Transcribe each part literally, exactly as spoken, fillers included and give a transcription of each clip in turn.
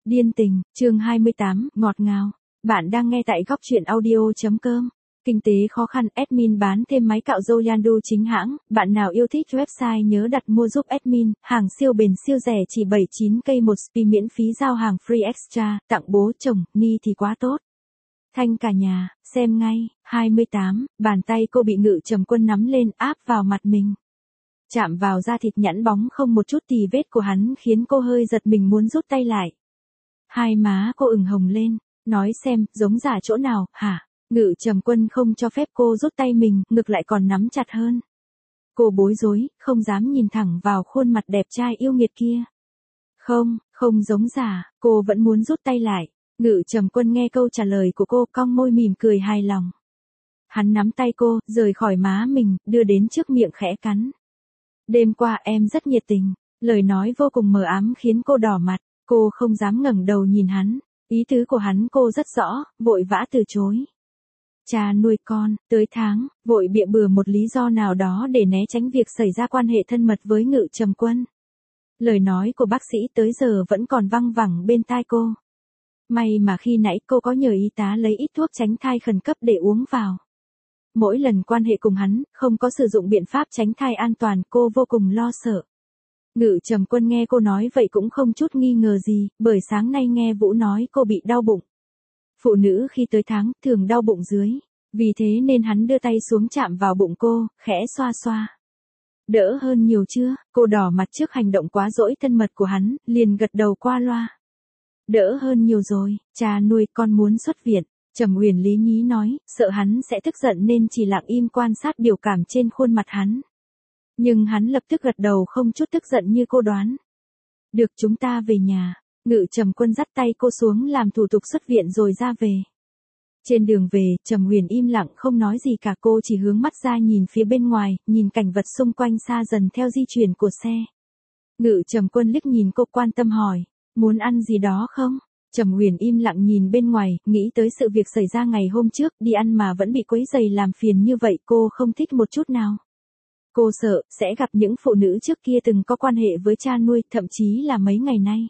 Điên tình, chương hai mươi tám, ngọt ngào. Bạn đang nghe tại góc truyện audio.com. Kinh tế khó khăn, admin bán thêm máy cạo râu Yandu chính hãng. Bạn nào yêu thích website nhớ đặt mua giúp admin. Hàng siêu bền siêu rẻ chỉ bảy mươi chín k một spi miễn phí giao hàng free extra. Tặng bố chồng, ni thì quá tốt. Thanh cả nhà, xem ngay. hai mươi tám, bàn tay cô bị Ngự Trầm Quân nắm lên áp vào mặt mình. Chạm vào da thịt nhẵn bóng không một chút tì vết của hắn khiến cô hơi giật mình muốn rút tay lại. Hai má cô ửng hồng lên, nói xem, giống giả chỗ nào, hả? Ngự Trầm Quân không cho phép cô rút tay mình, ngược lại còn nắm chặt hơn. Cô bối rối, không dám nhìn thẳng vào khuôn mặt đẹp trai yêu nghiệt kia. Không, không giống giả, cô vẫn muốn rút tay lại. Ngự Trầm Quân nghe câu trả lời của cô, cong môi mỉm cười hài lòng. Hắn nắm tay cô, rời khỏi má mình, đưa đến trước miệng khẽ cắn. Đêm qua em rất nhiệt tình, lời nói vô cùng mờ ám khiến cô đỏ mặt, cô không dám ngẩng đầu nhìn hắn, ý tứ của hắn cô rất rõ, vội vã từ chối. Cha nuôi con, tới tháng, vội bịa bừa một lý do nào đó để né tránh việc xảy ra quan hệ thân mật với Ngự Trầm Quân. Lời nói của bác sĩ tới giờ vẫn còn văng vẳng bên tai cô. May mà khi nãy cô có nhờ y tá lấy ít thuốc tránh thai khẩn cấp để uống vào. Mỗi lần quan hệ cùng hắn, không có sử dụng biện pháp tránh thai an toàn, cô vô cùng lo sợ. Ngự Trầm Quân nghe cô nói vậy cũng không chút nghi ngờ gì, bởi sáng nay nghe Vũ nói cô bị đau bụng. Phụ nữ khi tới tháng, thường đau bụng dưới. Vì thế nên hắn đưa tay xuống chạm vào bụng cô, khẽ xoa xoa. Đỡ hơn nhiều chưa? Cô đỏ mặt trước hành động quá dỗi thân mật của hắn, liền gật đầu qua loa. Đỡ hơn nhiều rồi, cha nuôi con muốn xuất viện. Trầm Uyển lý nhí nói, sợ hắn sẽ tức giận nên chỉ lặng im quan sát biểu cảm trên khuôn mặt hắn. Nhưng hắn lập tức gật đầu không chút tức giận như cô đoán. Được, chúng ta về nhà. Ngự Trầm Quân dắt tay cô xuống làm thủ tục xuất viện rồi ra về. Trên đường về, Trầm Uyển im lặng không nói gì cả, cô chỉ hướng mắt ra nhìn phía bên ngoài, nhìn cảnh vật xung quanh xa dần theo di chuyển của xe. Ngự Trầm Quân liếc nhìn cô quan tâm hỏi, muốn ăn gì đó không? Trầm Uyển im lặng nhìn bên ngoài, nghĩ tới sự việc xảy ra ngày hôm trước, đi ăn mà vẫn bị quấy rầy làm phiền như vậy, cô không thích một chút nào. Cô sợ, sẽ gặp những phụ nữ trước kia từng có quan hệ với cha nuôi, thậm chí là mấy ngày nay.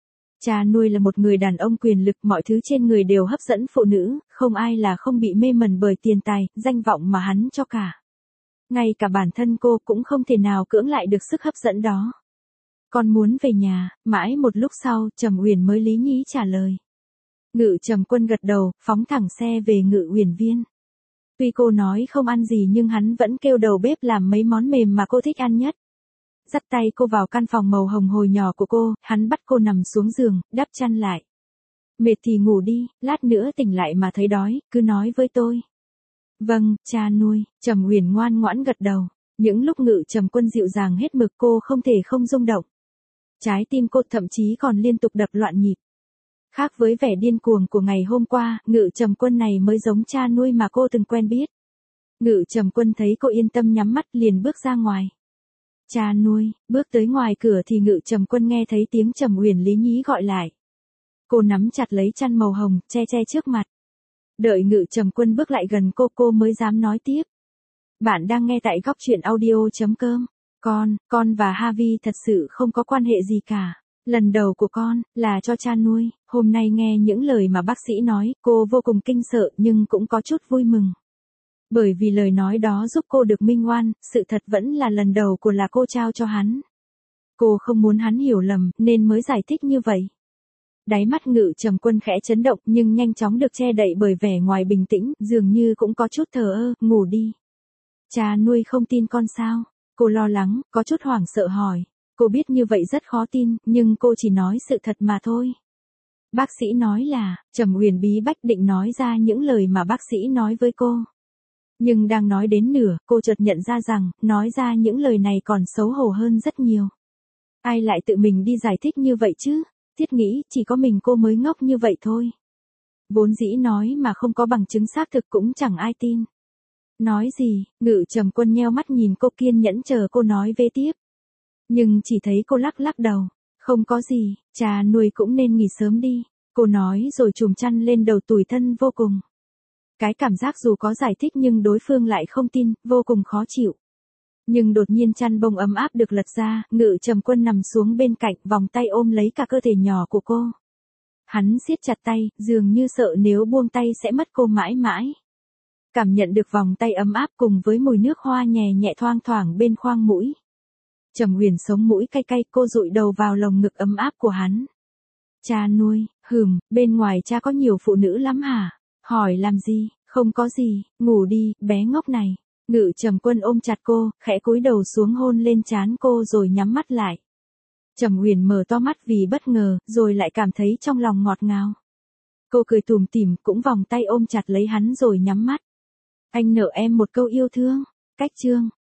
Cha nuôi là một người đàn ông quyền lực, mọi thứ trên người đều hấp dẫn phụ nữ, không ai là không bị mê mẩn bởi tiền tài, danh vọng mà hắn cho cả. Ngay cả bản thân cô cũng không thể nào cưỡng lại được sức hấp dẫn đó. Con muốn về nhà. Mãi một lúc sau, Trầm Uyển mới lý nhí trả lời. Ngự Trầm Quân gật đầu, phóng thẳng xe về Ngự Uyển Viên. Tuy cô nói không ăn gì nhưng hắn vẫn kêu đầu bếp làm mấy món mềm mà cô thích ăn nhất. Dắt tay cô vào căn phòng màu hồng hồi nhỏ của cô, hắn bắt cô nằm xuống giường, đắp chăn lại. Mệt thì ngủ đi, lát nữa tỉnh lại mà thấy đói, cứ nói với tôi. Vâng, cha nuôi. Trầm Uyển ngoan ngoãn gật đầu. Những lúc Ngự Trầm Quân dịu dàng hết mực cô không thể không rung động. Trái tim cô thậm chí còn liên tục đập loạn nhịp. Khác với vẻ điên cuồng của ngày hôm qua, Ngự Trầm Quân này mới giống cha nuôi mà cô từng quen biết. Ngự Trầm Quân thấy cô yên tâm nhắm mắt liền bước ra ngoài. Cha nuôi, bước tới ngoài cửa thì Ngự Trầm Quân nghe thấy tiếng Trầm Uyển lý nhí gọi lại. Cô nắm chặt lấy chăn màu hồng, che che trước mặt. Đợi Ngự Trầm Quân bước lại gần cô, cô mới dám nói tiếp. Bạn đang nghe tại góc truyện audio.com. Con, con và Harvey thật sự không có quan hệ gì cả. Lần đầu của con, là cho cha nuôi. Hôm nay nghe những lời mà bác sĩ nói, cô vô cùng kinh sợ nhưng cũng có chút vui mừng. Bởi vì lời nói đó giúp cô được minh oan, sự thật vẫn là lần đầu của là cô trao cho hắn. Cô không muốn hắn hiểu lầm, nên mới giải thích như vậy. Đáy mắt Ngự Trầm Quân khẽ chấn động nhưng nhanh chóng được che đậy bởi vẻ ngoài bình tĩnh, dường như cũng có chút thờ ơ, ngủ đi. Cha nuôi không tin con sao? Cô lo lắng, có chút hoảng sợ hỏi. Cô biết như vậy rất khó tin, nhưng cô chỉ nói sự thật mà thôi. Bác sĩ nói là, Trầm Uyển bí bách định nói ra những lời mà bác sĩ nói với cô. Nhưng đang nói đến nửa, cô chợt nhận ra rằng, nói ra những lời này còn xấu hổ hơn rất nhiều. Ai lại tự mình đi giải thích như vậy chứ? Thiết nghĩ, chỉ có mình cô mới ngốc như vậy thôi. Vốn dĩ nói mà không có bằng chứng xác thực cũng chẳng ai tin. Nói gì? Ngự Trầm Quân nheo mắt nhìn cô kiên nhẫn chờ cô nói về tiếp. Nhưng chỉ thấy cô lắc lắc đầu. Không có gì, cha nuôi cũng nên nghỉ sớm đi. Cô nói rồi trùm chăn lên đầu tủi thân vô cùng. Cái cảm giác dù có giải thích nhưng đối phương lại không tin, vô cùng khó chịu. Nhưng đột nhiên chăn bông ấm áp được lật ra, Ngự Trầm Quân nằm xuống bên cạnh, vòng tay ôm lấy cả cơ thể nhỏ của cô. Hắn siết chặt tay, dường như sợ nếu buông tay sẽ mất cô mãi mãi. Cảm nhận được vòng tay ấm áp cùng với mùi nước hoa nhẹ nhẹ thoang thoảng bên khoang mũi. Trầm Huyền sống mũi cay cay, cô dụi đầu vào lồng ngực ấm áp của hắn. Cha nuôi, hừm, bên ngoài cha có nhiều phụ nữ lắm hả? Hỏi làm gì, không có gì, ngủ đi, bé ngốc này. Ngự Trầm Quân ôm chặt cô, khẽ cúi đầu xuống hôn lên trán cô rồi nhắm mắt lại. Trầm Huyền mở to mắt vì bất ngờ, rồi lại cảm thấy trong lòng ngọt ngào. Cô cười tủm tỉm, cũng vòng tay ôm chặt lấy hắn rồi nhắm mắt. Anh nợ em một câu yêu thương. Cách chương